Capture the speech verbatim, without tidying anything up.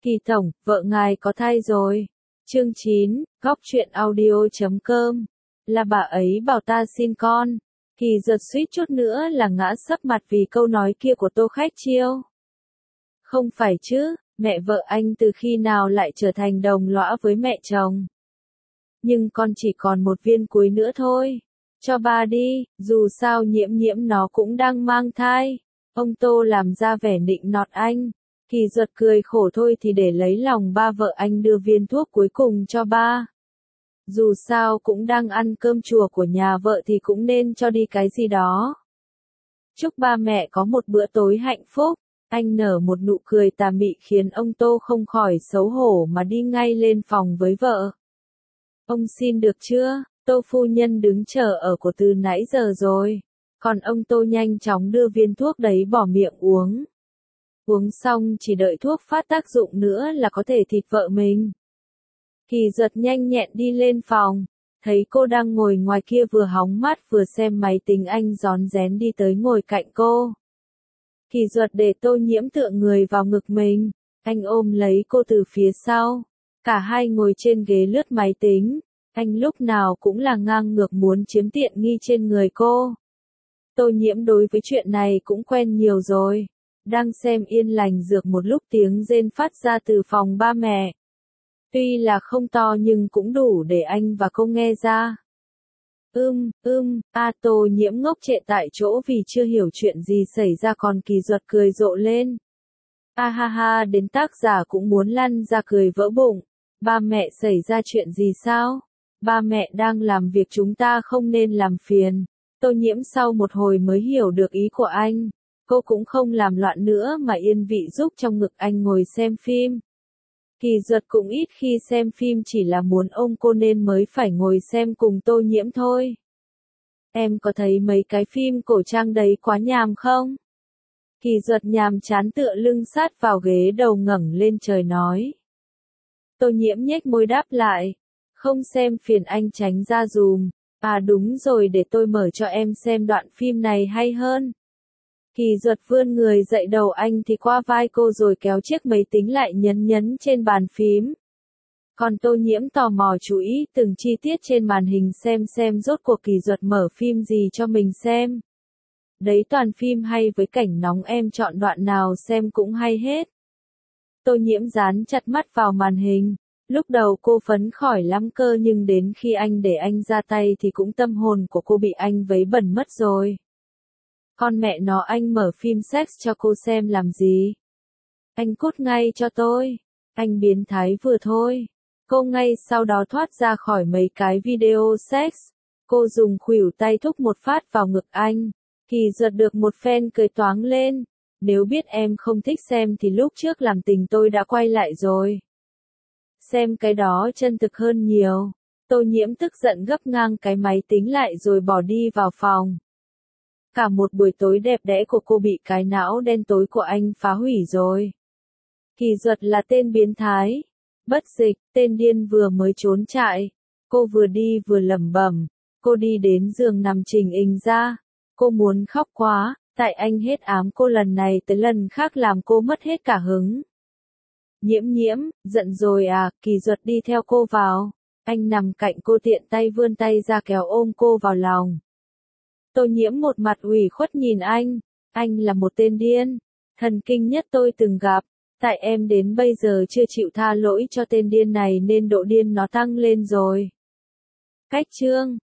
Kỳ tổng, vợ ngài có thai rồi. Chương chín, góc truyện audio chấm com. Là bà ấy bảo ta xin con. Kỳ giật suýt chút nữa là ngã sấp mặt vì câu nói kia của Tô Khách Chiêu. Không phải chứ, mẹ vợ anh từ khi nào lại trở thành đồng lõa với mẹ chồng. Nhưng con chỉ còn một viên cuối nữa thôi. Cho ba đi, dù sao Nhiễm Nhiễm nó cũng đang mang thai. Ông Tô làm ra vẻ nịnh nọt anh. Kỳ giật cười khổ thôi thì để lấy lòng ba vợ anh đưa viên thuốc cuối cùng cho ba. Dù sao cũng đang ăn cơm chùa của nhà vợ thì cũng nên cho đi cái gì đó. Chúc ba mẹ có một bữa tối hạnh phúc. Anh nở một nụ cười tà mị khiến ông Tô không khỏi xấu hổ mà đi ngay lên phòng với vợ. Ông xin được chưa? Tô phu nhân đứng chờ ở cổ từ nãy giờ rồi. Còn ông Tô nhanh chóng đưa viên thuốc đấy bỏ miệng uống. Uống xong chỉ đợi thuốc phát tác dụng nữa là có thể thịt vợ mình. Kỳ giật nhanh nhẹn đi lên phòng. Thấy cô đang ngồi ngoài kia vừa hóng mát vừa xem máy tính, anh rón rén đi tới ngồi cạnh cô. Kỳ giật để Tô Nhiễm tựa người vào ngực mình. Anh ôm lấy cô từ phía sau. Cả hai ngồi trên ghế lướt máy tính. Anh lúc nào cũng là ngang ngược muốn chiếm tiện nghi trên người cô. Tô Nhiễm đối với chuyện này cũng quen nhiều rồi. Đang xem Yên Lành Dược một lúc tiếng rên phát ra từ phòng ba mẹ. Tuy là không to nhưng cũng đủ để anh và cô nghe ra. Ưm, ưm, a Tô Nhiễm ngốc trệ tại chỗ vì chưa hiểu chuyện gì xảy ra, còn Kỳ Duật cười rộ lên. A ha ha, đến tác giả cũng muốn lăn ra cười vỡ bụng. Ba mẹ xảy ra chuyện gì sao? Ba mẹ đang làm việc chúng ta không nên làm phiền. Tô Nhiễm sau một hồi mới hiểu được ý của anh. Cô cũng không làm loạn nữa mà yên vị giúp trong ngực anh ngồi xem phim. Kỳ Duật cũng ít khi xem phim, chỉ là muốn ôm cô nên mới phải ngồi xem cùng Tô Nhiễm thôi. Em có thấy mấy cái phim cổ trang đấy quá nhàm không? Kỳ Duật nhàm chán tựa lưng sát vào ghế đầu ngẩng lên trời nói. Tô Nhiễm nhếch môi đáp lại. Không xem phiền anh tránh ra dùm. À đúng rồi, để tôi mở cho em xem đoạn phim này hay hơn. Kỳ Duật vươn người dậy, đầu anh thì qua vai cô rồi kéo chiếc máy tính lại nhấn nhấn trên bàn phím. Còn Tô Nhiễm tò mò chú ý từng chi tiết trên màn hình xem xem rốt cuộc Kỳ Duật mở phim gì cho mình xem. Đấy toàn phim hay với cảnh nóng, em chọn đoạn nào xem cũng hay hết. Tô Nhiễm dán chặt mắt vào màn hình. Lúc đầu cô phấn khởi lắm cơ, nhưng đến khi anh để anh ra tay thì cũng tâm hồn của cô bị anh vấy bẩn mất rồi. Con mẹ nó, anh mở phim sex cho cô xem làm gì? Anh cút ngay cho tôi. Anh biến thái vừa thôi. Cô ngay sau đó thoát ra khỏi mấy cái video sex. Cô dùng khuỷu tay thúc một phát vào ngực anh. Kỳ Duật được một phen cười toáng lên. Nếu biết em không thích xem thì lúc trước làm tình tôi đã quay lại rồi. Xem cái đó chân thực hơn nhiều. Tô Nhiễm tức giận gấp ngang cái máy tính lại rồi bỏ đi vào phòng. Cả một buổi tối đẹp đẽ của cô bị cái não đen tối của anh phá hủy rồi. Kỳ Duật là tên biến thái, bất dịch, tên điên vừa mới trốn trại. Cô vừa đi vừa lẩm bẩm. Cô đi đến giường nằm chỉnh hình ra. Cô muốn khóc quá, tại anh hết ám cô lần này tới lần khác làm cô mất hết cả hứng. Nhiễm Nhiễm, giận rồi à? Kỳ Duật đi theo cô vào. Anh nằm cạnh cô tiện tay vươn tay ra kéo ôm cô vào lòng. Tô Nhiễm một mặt ủy khuất nhìn anh. Anh là một tên điên, thần kinh nhất tôi từng gặp. Tại em đến bây giờ chưa chịu tha lỗi cho tên điên này nên độ điên nó tăng lên rồi. Cách chương